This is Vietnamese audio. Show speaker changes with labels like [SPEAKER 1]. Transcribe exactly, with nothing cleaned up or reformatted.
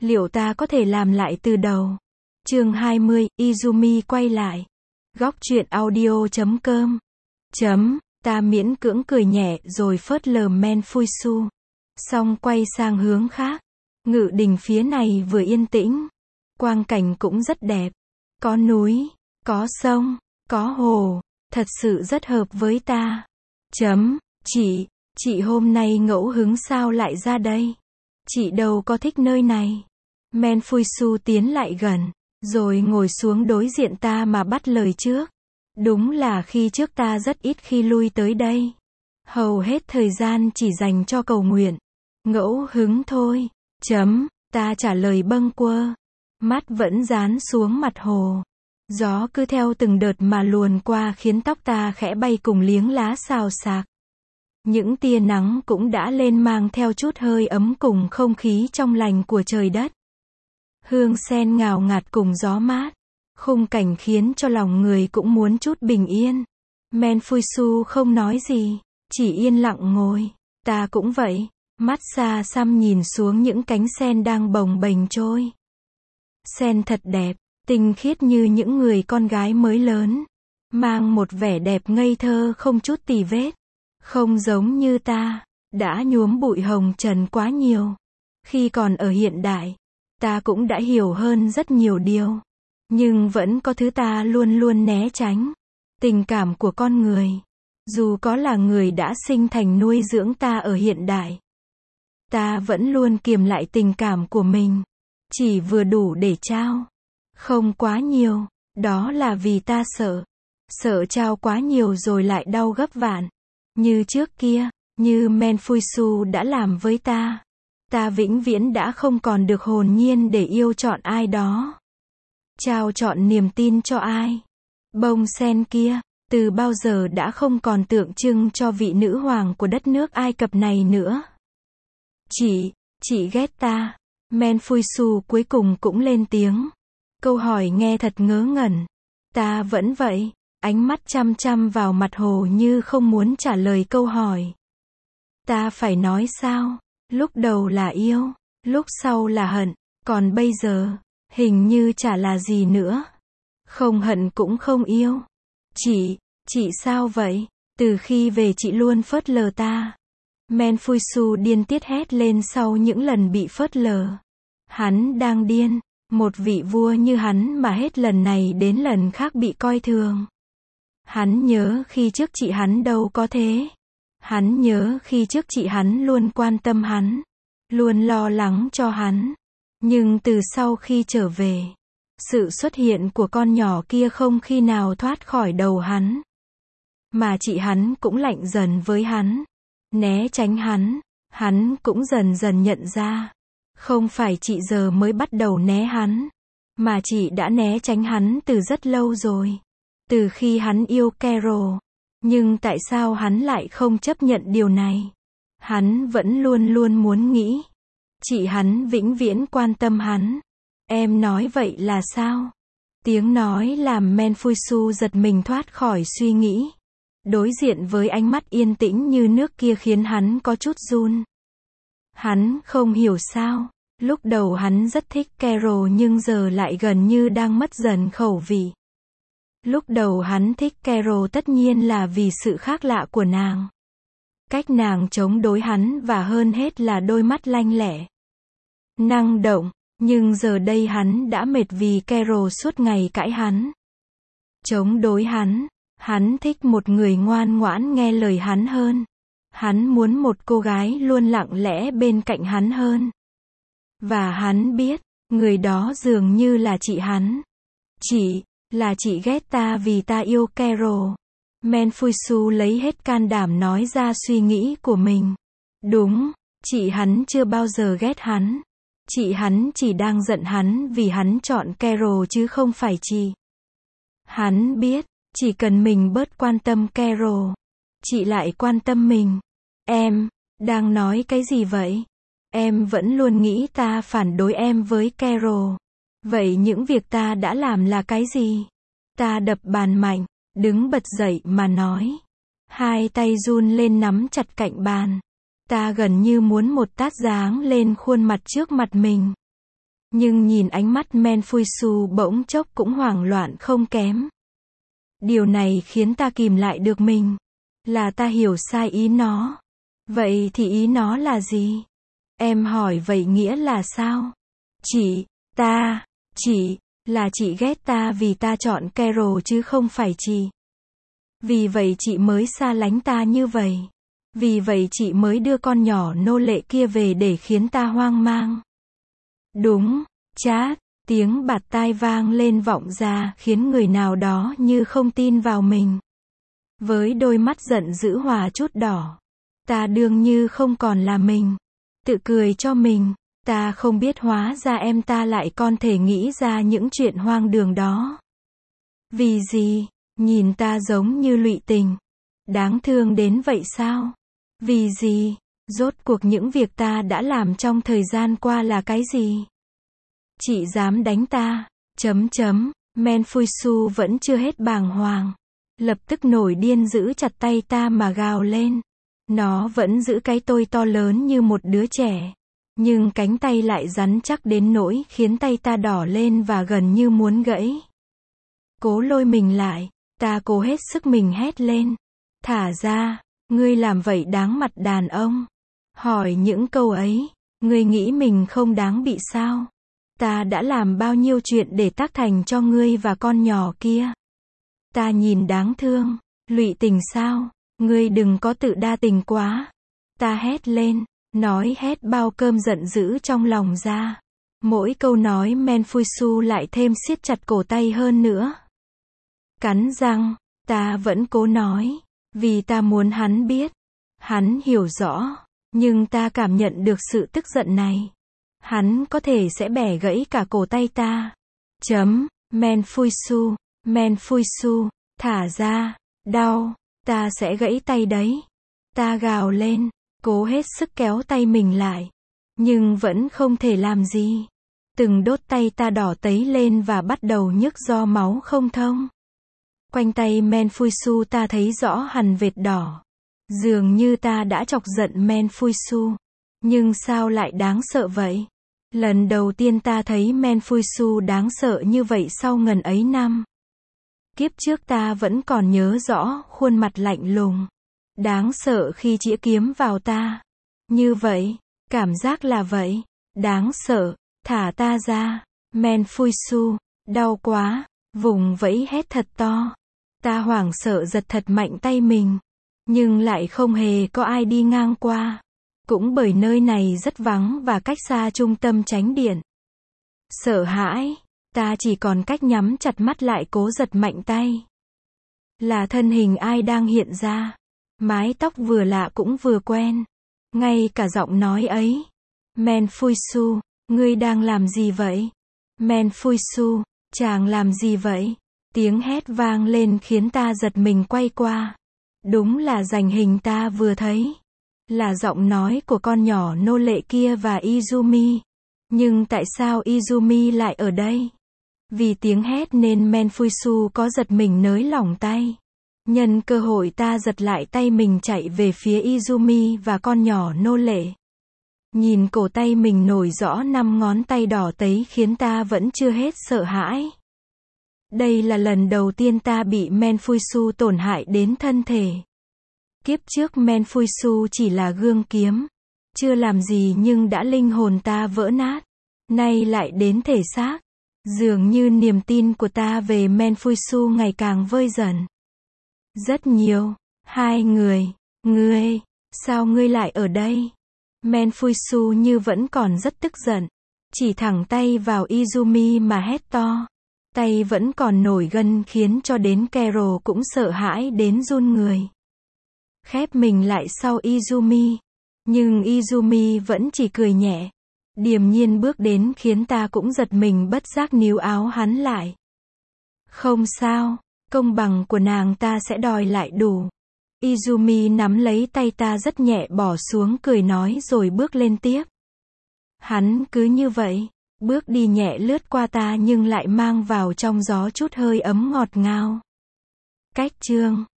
[SPEAKER 1] Liệu ta có thể làm lại từ đầu? Chương hai mươi, Izumi quay lại. Góc truyện audio chấm com. Chấm, ta miễn cưỡng cười nhẹ rồi phớt lờ Menfusu. Xong quay sang hướng khác. Ngự đình phía này vừa yên tĩnh. Quang cảnh cũng rất đẹp. Có núi, có sông, có hồ. Thật sự rất hợp với ta. Chấm, chị, chị hôm nay ngẫu hứng sao lại ra đây? Chị đâu có thích nơi này. Menfusu tiến lại gần, rồi ngồi xuống đối diện ta mà bắt lời trước. Đúng là khi trước ta rất ít khi lui tới đây. Hầu hết thời gian chỉ dành cho cầu nguyện. Ngẫu hứng thôi. Chấm, ta trả lời bâng quơ. Mắt vẫn dán xuống mặt hồ. Gió cứ theo từng đợt mà luồn qua khiến tóc ta khẽ bay cùng liếng lá xào xạc. Những tia nắng cũng đã lên mang theo chút hơi ấm cùng không khí trong lành của trời đất. Hương sen ngào ngạt cùng gió mát. Khung cảnh khiến cho lòng người cũng muốn chút bình yên. Menfusu không nói gì, chỉ yên lặng ngồi. Ta cũng vậy, mắt xa xăm nhìn xuống những cánh sen đang bồng bềnh trôi. Sen thật đẹp, tinh khiết như những người con gái mới lớn. Mang một vẻ đẹp ngây thơ không chút tì vết. Không giống như ta, đã nhuốm bụi hồng trần quá nhiều. Khi còn ở hiện đại, ta cũng đã hiểu hơn rất nhiều điều. Nhưng vẫn có thứ ta luôn luôn né tránh. Tình cảm của con người. Dù có là người đã sinh thành nuôi dưỡng ta ở hiện đại. Ta vẫn luôn kiềm lại tình cảm của mình. Chỉ vừa đủ để trao. Không quá nhiều. Đó là vì ta sợ. Sợ trao quá nhiều rồi lại đau gấp vạn. Như trước kia, như Menfusu đã làm với ta. Ta vĩnh viễn đã không còn được hồn nhiên để yêu chọn ai đó. Trao chọn niềm tin cho ai. Bông sen kia, từ bao giờ đã không còn tượng trưng cho vị nữ hoàng của đất nước Ai Cập này nữa. Chị, chị ghét ta. Menfusu cuối cùng cũng lên tiếng. Câu hỏi nghe thật ngớ ngẩn. Ta vẫn vậy. Ánh mắt chăm chăm vào mặt hồ như không muốn trả lời câu hỏi. Ta phải nói sao? Lúc đầu là yêu, lúc sau là hận, còn bây giờ, hình như chả là gì nữa. Không hận cũng không yêu. Chị, chị sao vậy? Từ khi về chị luôn phớt lờ ta. Menfusu điên tiết hét lên sau những lần bị phớt lờ. Hắn đang điên, một vị vua như hắn mà hết lần này đến lần khác bị coi thường. Hắn nhớ khi trước chị hắn đâu có thế. Hắn nhớ khi trước chị hắn luôn quan tâm hắn. Luôn lo lắng cho hắn. Nhưng từ sau khi trở về, sự xuất hiện của con nhỏ kia không khi nào thoát khỏi đầu hắn. Mà chị hắn cũng lạnh dần với hắn. Né tránh hắn. Hắn cũng dần dần nhận ra. Không phải chị giờ mới bắt đầu né hắn. Mà chị đã né tránh hắn từ rất lâu rồi. Từ khi hắn yêu Carol. Nhưng tại sao hắn lại không chấp nhận điều này? Hắn vẫn luôn luôn muốn nghĩ. Chị hắn vĩnh viễn quan tâm hắn. Em nói vậy là sao? Tiếng nói làm Menfusu giật mình thoát khỏi suy nghĩ. Đối diện với ánh mắt yên tĩnh như nước kia khiến hắn có chút run. Hắn không hiểu sao. Lúc đầu hắn rất thích Carol nhưng giờ lại gần như đang mất dần khẩu vị. Lúc đầu hắn thích Carol tất nhiên là vì sự khác lạ của nàng. Cách nàng chống đối hắn và hơn hết là đôi mắt lanh lẹ. Năng động, nhưng giờ đây hắn đã mệt vì Carol suốt ngày cãi hắn. Chống đối hắn, hắn thích một người ngoan ngoãn nghe lời hắn hơn. Hắn muốn một cô gái luôn lặng lẽ bên cạnh hắn hơn. Và hắn biết, người đó dường như là chị hắn. Chị, là chị ghét ta vì ta yêu Carol. Menfusu lấy hết can đảm nói ra suy nghĩ của mình. Đúng, chị hắn chưa bao giờ ghét hắn. Chị hắn chỉ đang giận hắn vì hắn chọn Carol chứ không phải chị. Hắn biết, chỉ cần mình bớt quan tâm Carol, chị lại quan tâm mình. Em, đang nói cái gì vậy? Em vẫn luôn nghĩ ta phản đối em với Carol. Vậy những việc ta đã làm là cái gì? Ta đập bàn mạnh, đứng bật dậy mà nói. Hai tay run lên nắm chặt cạnh bàn. Ta gần như muốn một tát giáng lên khuôn mặt trước mặt mình. Nhưng nhìn ánh mắt Menfuisu bỗng chốc cũng hoảng loạn không kém. Điều này khiến ta kìm lại được mình. Là ta hiểu sai ý nó. Vậy thì ý nó là gì? Em hỏi vậy nghĩa là sao? Chị, ta, chị, là chị ghét ta vì ta chọn Carol chứ không phải chị. Vì vậy chị mới xa lánh ta như vậy. Vì vậy chị mới đưa con nhỏ nô lệ kia về để khiến ta hoang mang. Đúng, chát, tiếng bạt tai vang lên vọng ra khiến người nào đó như không tin vào mình. Với đôi mắt giận dữ hòa chút đỏ. Ta đương như không còn là mình. Tự cười cho mình. Ta không biết hóa ra em ta lại còn thể nghĩ ra những chuyện hoang đường đó. Vì gì? Nhìn ta giống như lụy tình. Đáng thương đến vậy sao? Vì gì? Rốt cuộc những việc ta đã làm trong thời gian qua là cái gì? Chị dám đánh ta? Chấm chấm. Menfuisu vẫn chưa hết bàng hoàng. Lập tức nổi điên giữ chặt tay ta mà gào lên. Nó vẫn giữ cái tôi to lớn như một đứa trẻ. Nhưng cánh tay lại rắn chắc đến nỗi khiến tay ta đỏ lên và gần như muốn gãy. Cố lôi mình lại. Ta cố hết sức mình hét lên. Thả ra. Ngươi làm vậy đáng mặt đàn ông. Hỏi những câu ấy. Ngươi nghĩ mình không đáng bị sao? Ta đã làm bao nhiêu chuyện để tác thành cho ngươi và con nhỏ kia. Ta nhìn đáng thương. Lụy tình sao? Ngươi đừng có tự đa tình quá. Ta hét lên. Nói hết bao cơm giận dữ trong lòng ra. Mỗi câu nói Menfuisu lại thêm siết chặt cổ tay hơn nữa. Cắn răng. Ta vẫn cố nói. Vì ta muốn hắn biết. Hắn hiểu rõ. Nhưng ta cảm nhận được sự tức giận này. Hắn có thể sẽ bẻ gãy cả cổ tay ta. Chấm. Menfuisu. Menfuisu. Thả ra. Đau. Ta sẽ gãy tay đấy. Ta gào lên. Cố hết sức kéo tay mình lại. Nhưng vẫn không thể làm gì. Từng đốt tay ta đỏ tấy lên và bắt đầu nhức do máu không thông. Quanh tay Menfuisu ta thấy rõ hằn vệt đỏ. Dường như ta đã chọc giận Menfuisu. Nhưng sao lại đáng sợ vậy? Lần đầu tiên ta thấy Menfuisu đáng sợ như vậy sau ngần ấy năm. Kiếp trước ta vẫn còn nhớ rõ khuôn mặt lạnh lùng. Đáng sợ khi chĩa kiếm vào ta. Như vậy, cảm giác là vậy. Đáng sợ, thả ta ra. Menfuisu, đau quá, vùng vẫy hét thật to. Ta hoảng sợ giật thật mạnh tay mình. Nhưng lại không hề có ai đi ngang qua. Cũng bởi nơi này rất vắng và cách xa trung tâm chánh điện. Sợ hãi, ta chỉ còn cách nhắm chặt mắt lại cố giật mạnh tay. Là thân hình ai đang hiện ra. Mái tóc vừa lạ cũng vừa quen. Ngay cả giọng nói ấy. Menfuisu, ngươi đang làm gì vậy? Menfuisu, chàng làm gì vậy? Tiếng hét vang lên khiến ta giật mình quay qua. Đúng là dành hình ta vừa thấy. Là giọng nói của con nhỏ nô lệ kia và Izumi. Nhưng tại sao Izumi lại ở đây? Vì tiếng hét nên Menfuisu có giật mình nới lỏng tay. Nhân cơ hội ta giật lại tay mình chạy về phía Izumi và con nhỏ nô lệ. Nhìn cổ tay mình nổi rõ năm ngón tay đỏ tấy khiến ta vẫn chưa hết sợ hãi. Đây là lần đầu tiên ta bị Menfuisu tổn hại đến thân thể. Kiếp trước Menfuisu chỉ là gương kiếm. Chưa làm gì nhưng đã linh hồn ta vỡ nát. Nay lại đến thể xác. Dường như niềm tin của ta về Menfuisu ngày càng vơi dần. Rất nhiều. Hai người. Ngươi. Sao ngươi lại ở đây? Menfuisu như vẫn còn rất tức giận. Chỉ thẳng tay vào Izumi mà hét to. Tay vẫn còn nổi gân khiến cho đến Carol cũng sợ hãi đến run người. Khép mình lại sau Izumi. Nhưng Izumi vẫn chỉ cười nhẹ. Điềm nhiên bước đến khiến ta cũng giật mình bất giác níu áo hắn lại. Không sao. Công bằng của nàng ta sẽ đòi lại đủ. Izumi nắm lấy tay ta rất nhẹ bỏ xuống cười nói rồi bước lên tiếp. Hắn cứ như vậy. Bước đi nhẹ lướt qua ta nhưng lại mang vào trong gió chút hơi ấm ngọt ngào. Cách chương